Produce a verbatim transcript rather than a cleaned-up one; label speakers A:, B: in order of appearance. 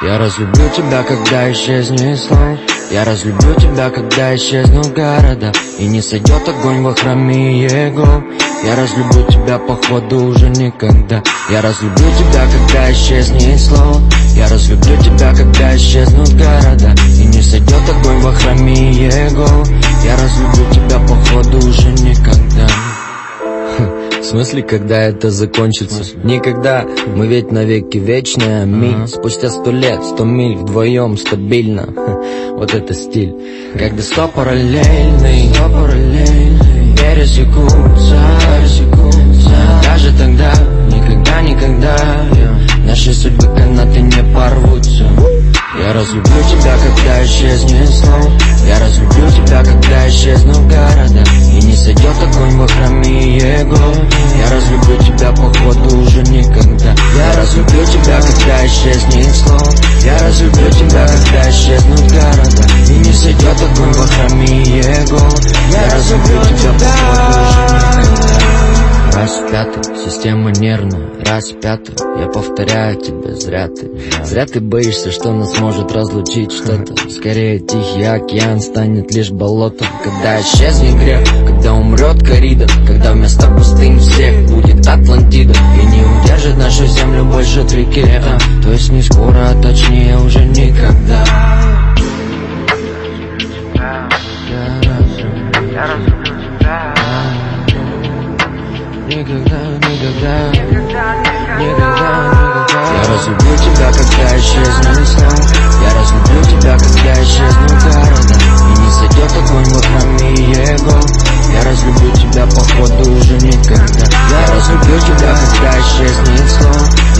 A: Я разлюблю тебя, когда исчезнет сон. Я разлюблю тебя, когда исчезнут города, и не сойдет огонь во храме его. Я разлюблю тебя, походу, уже никогда. Я разлюблю тебя, когда исчезнет слово. Я разлюблю тебя, когда исчезнут города, и не сойдет огонь во храме его. Я разлюблю тебя, походу, уже никогда.
B: В смысле, когда это закончится? Никогда, мы ведь навеки вечные, аминь. Спустя сто лет, сто миль вдвоем стабильно. Вот это стиль.
A: Когда сто параллельный, сто параллельный пересекутся, пересекутся. Даже тогда, никогда, никогда наши судьбы канаты не порвутся. Я разлюблю тебя, когда исчезнет сон. Я разлюблю тебя, когда исчезнут города, и не сойдет огонь во храме его. Я разлюблю тебя, походу, уже никогда. Я разлюблю тебя, когда исчезнет сон. Я разлюблю тебя, когда исчезнут города, и не сойдет огонь во храме его. Я разлюблю тебя, походу, уже никогда. Раз пятый, система нервная, раз пятый, я повторяю тебе, зря ты.
B: Зря ты боишься, что нас может разлучить что-то. Скорее тихий океан станет лишь болотом.
A: Когда исчезнет грех, когда умрет коррида, когда вместо пустынь всех будет Атлантида, и не удержит нашу землю больше три кита. То есть не скоро, а точнее уже никогда. Я разлюблю тебя. Никогда, никогда, никогда, никогда. Я разлюблю тебя, когда исчезнет сон. Я разлюблю тебя, когда исчезнут города, и не сойдет огонь во храме его. Я разлюблю тебя, походу, уже никогда. Я разлюблю тебя, когда исчезнет сон.